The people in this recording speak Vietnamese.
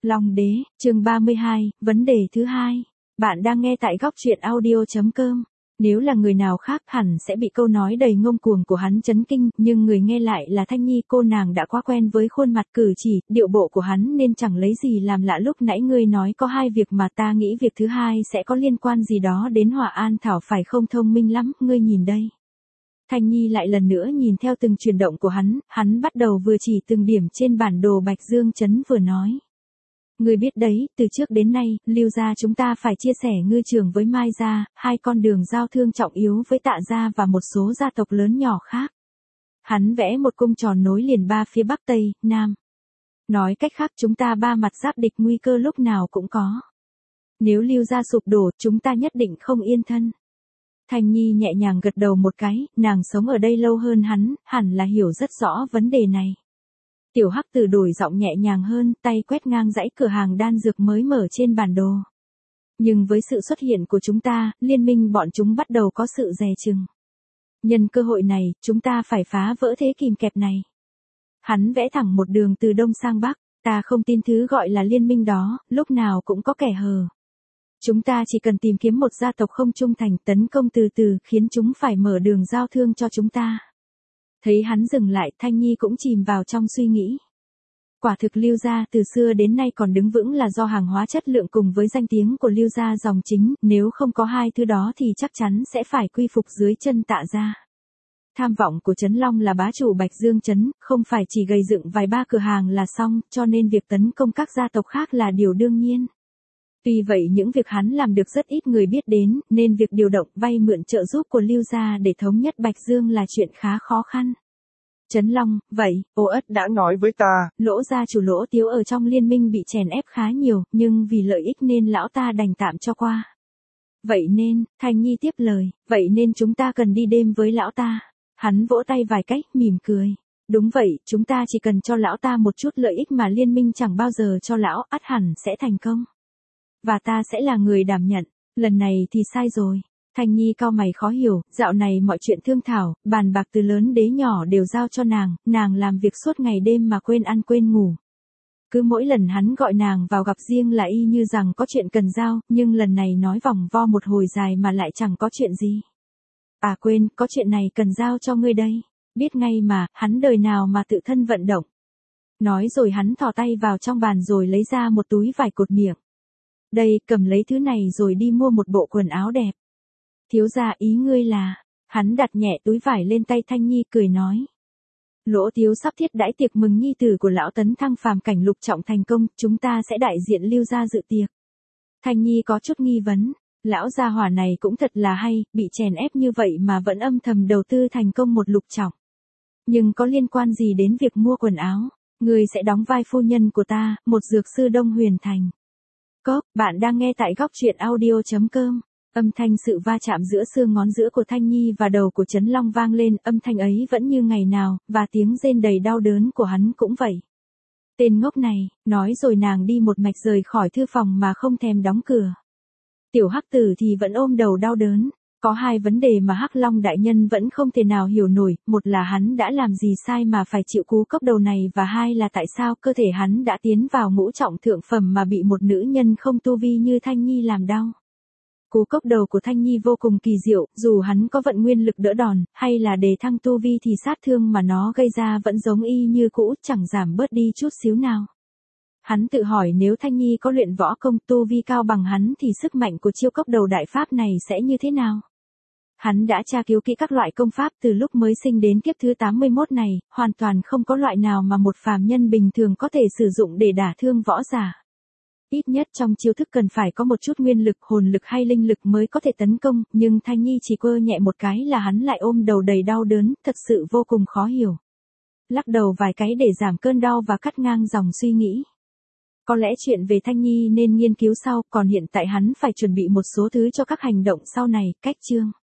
Long đế, chương 32, vấn đề thứ hai. Bạn đang nghe tại góc truyện audio.com. Nếu là người nào khác hẳn sẽ bị câu nói đầy ngông cuồng của hắn chấn kinh, nhưng người nghe lại là Thanh Nhi. Cô nàng đã quá quen với khuôn mặt cử chỉ, điệu bộ của hắn nên chẳng lấy gì làm lạ. Lúc nãy ngươi nói có hai việc mà ta nghĩ việc thứ hai sẽ có liên quan gì đó đến Hỏa An Thảo phải không? Thông minh lắm, ngươi nhìn đây. Thanh Nhi lại lần nữa nhìn theo từng chuyển động của hắn bắt đầu vừa chỉ từng điểm trên bản đồ Bạch Dương Trấn vừa nói. Ngươi biết đấy, từ trước đến nay, Lưu gia chúng ta phải chia sẻ ngư trường với Mai gia, hai con đường giao thương trọng yếu với Tạ gia và một số gia tộc lớn nhỏ khác. Hắn vẽ một cung tròn nối liền ba phía Bắc Tây, Nam. Nói cách khác chúng ta ba mặt giáp địch, nguy cơ lúc nào cũng có. Nếu Lưu gia sụp đổ, chúng ta nhất định không yên thân. Thanh Nhi nhẹ nhàng gật đầu một cái, nàng sống ở đây lâu hơn hắn, hẳn là hiểu rất rõ vấn đề này. Tiểu Hắc Tử đổi giọng nhẹ nhàng hơn, tay quét ngang dãy cửa hàng đan dược mới mở trên bản đồ. Nhưng với sự xuất hiện của chúng ta, liên minh bọn chúng bắt đầu có sự dè chừng. Nhân cơ hội này, chúng ta phải phá vỡ thế kìm kẹp này. Hắn vẽ thẳng một đường từ Đông sang Bắc, ta không tin thứ gọi là liên minh đó, lúc nào cũng có kẻ hờ. Chúng ta chỉ cần tìm kiếm một gia tộc không trung thành, tấn công từ từ, khiến chúng phải mở đường giao thương cho chúng ta. Thấy hắn dừng lại, Thanh Nhi cũng chìm vào trong suy nghĩ. Quả thực Lưu gia từ xưa đến nay còn đứng vững là do hàng hóa chất lượng cùng với danh tiếng của Lưu gia dòng chính, nếu không có hai thứ đó thì chắc chắn sẽ phải quy phục dưới chân Tạ gia. Tham vọng của Trấn Long là bá chủ Bạch Dương Trấn, không phải chỉ gây dựng vài ba cửa hàng là xong, cho nên việc tấn công các gia tộc khác là điều đương nhiên. Tuy vậy những việc hắn làm được rất ít người biết đến, nên việc điều động vay mượn trợ giúp của Lưu gia để thống nhất Bạch Dương là chuyện khá khó khăn. Trấn Long, vậy, Ô Ất đã nói với ta, Lỗ gia chủ Lỗ Tiếu ở trong liên minh bị chèn ép khá nhiều, nhưng vì lợi ích nên lão ta đành tạm cho qua. Vậy nên, Thanh Nhi tiếp lời, vậy nên chúng ta cần đi đêm với lão ta. Hắn vỗ tay vài cách, mỉm cười. Đúng vậy, chúng ta chỉ cần cho lão ta một chút lợi ích mà liên minh chẳng bao giờ cho lão, ắt hẳn sẽ thành công. Và ta sẽ là người đảm nhận, lần này thì sai rồi. Thanh Nhi cau mày khó hiểu, dạo này mọi chuyện thương thảo, bàn bạc từ lớn đến nhỏ đều giao cho nàng làm việc suốt ngày đêm mà quên ăn quên ngủ. Cứ mỗi lần hắn gọi nàng vào gặp riêng là y như rằng có chuyện cần giao, nhưng lần này nói vòng vo một hồi dài mà lại chẳng có chuyện gì. À quên, có chuyện này cần giao cho ngươi đây. Biết ngay mà, hắn đời nào mà tự thân vận động. Nói rồi hắn thò tay vào trong bàn rồi lấy ra một túi vải cột miệng. Đây, cầm lấy thứ này rồi đi mua một bộ quần áo đẹp. Thiếu gia ý ngươi là, hắn đặt nhẹ túi vải lên tay Thanh Nhi cười nói. Lỗ Tiếu sắp thiết đãi tiệc mừng nhi tử của lão tấn thăng phàm cảnh lục trọng thành công, chúng ta sẽ đại diện Lưu gia dự tiệc. Thanh Nhi có chút nghi vấn, lão gia hỏa này cũng thật là hay, bị chèn ép như vậy mà vẫn âm thầm đầu tư thành công một lục trọng. Nhưng có liên quan gì đến việc mua quần áo, ngươi sẽ đóng vai phu nhân của ta, một dược sư Đông Huyền Thành. Bạn đang nghe tại góc truyện audio.com. Âm thanh sự va chạm giữa xương ngón giữa của Thanh Nhi và đầu của Trấn Long vang lên, âm thanh ấy vẫn như ngày nào, và tiếng rên đầy đau đớn của hắn cũng vậy. Tên ngốc này, nói rồi nàng đi một mạch rời khỏi thư phòng mà không thèm đóng cửa. Tiểu Hắc Tử thì vẫn ôm đầu đau đớn. Có hai vấn đề mà Hắc Long đại nhân vẫn không thể nào hiểu nổi, một là hắn đã làm gì sai mà phải chịu cú cốc đầu này, và hai là tại sao cơ thể hắn đã tiến vào ngũ trọng thượng phẩm mà bị một nữ nhân không tu vi như Thanh Nhi làm đau. Cú cốc đầu của Thanh Nhi vô cùng kỳ diệu, dù hắn có vận nguyên lực đỡ đòn, hay là đề thăng tu vi thì sát thương mà nó gây ra vẫn giống y như cũ, chẳng giảm bớt đi chút xíu nào. Hắn tự hỏi nếu Thanh Nhi có luyện võ công tu vi cao bằng hắn thì sức mạnh của chiêu cốc đầu đại pháp này sẽ như thế nào? Hắn đã tra cứu kỹ các loại công pháp từ lúc mới sinh đến kiếp thứ 81 này, hoàn toàn không có loại nào mà một phàm nhân bình thường có thể sử dụng để đả thương võ giả. Ít nhất trong chiêu thức cần phải có một chút nguyên lực, hồn lực hay linh lực mới có thể tấn công, nhưng Thanh Nhi chỉ quơ nhẹ một cái là hắn lại ôm đầu đầy đau đớn, thật sự vô cùng khó hiểu. Lắc đầu vài cái để giảm cơn đau và cắt ngang dòng suy nghĩ. Có lẽ chuyện về Thanh Nhi nên nghiên cứu sau, còn hiện tại hắn phải chuẩn bị một số thứ cho các hành động sau này, cách chương.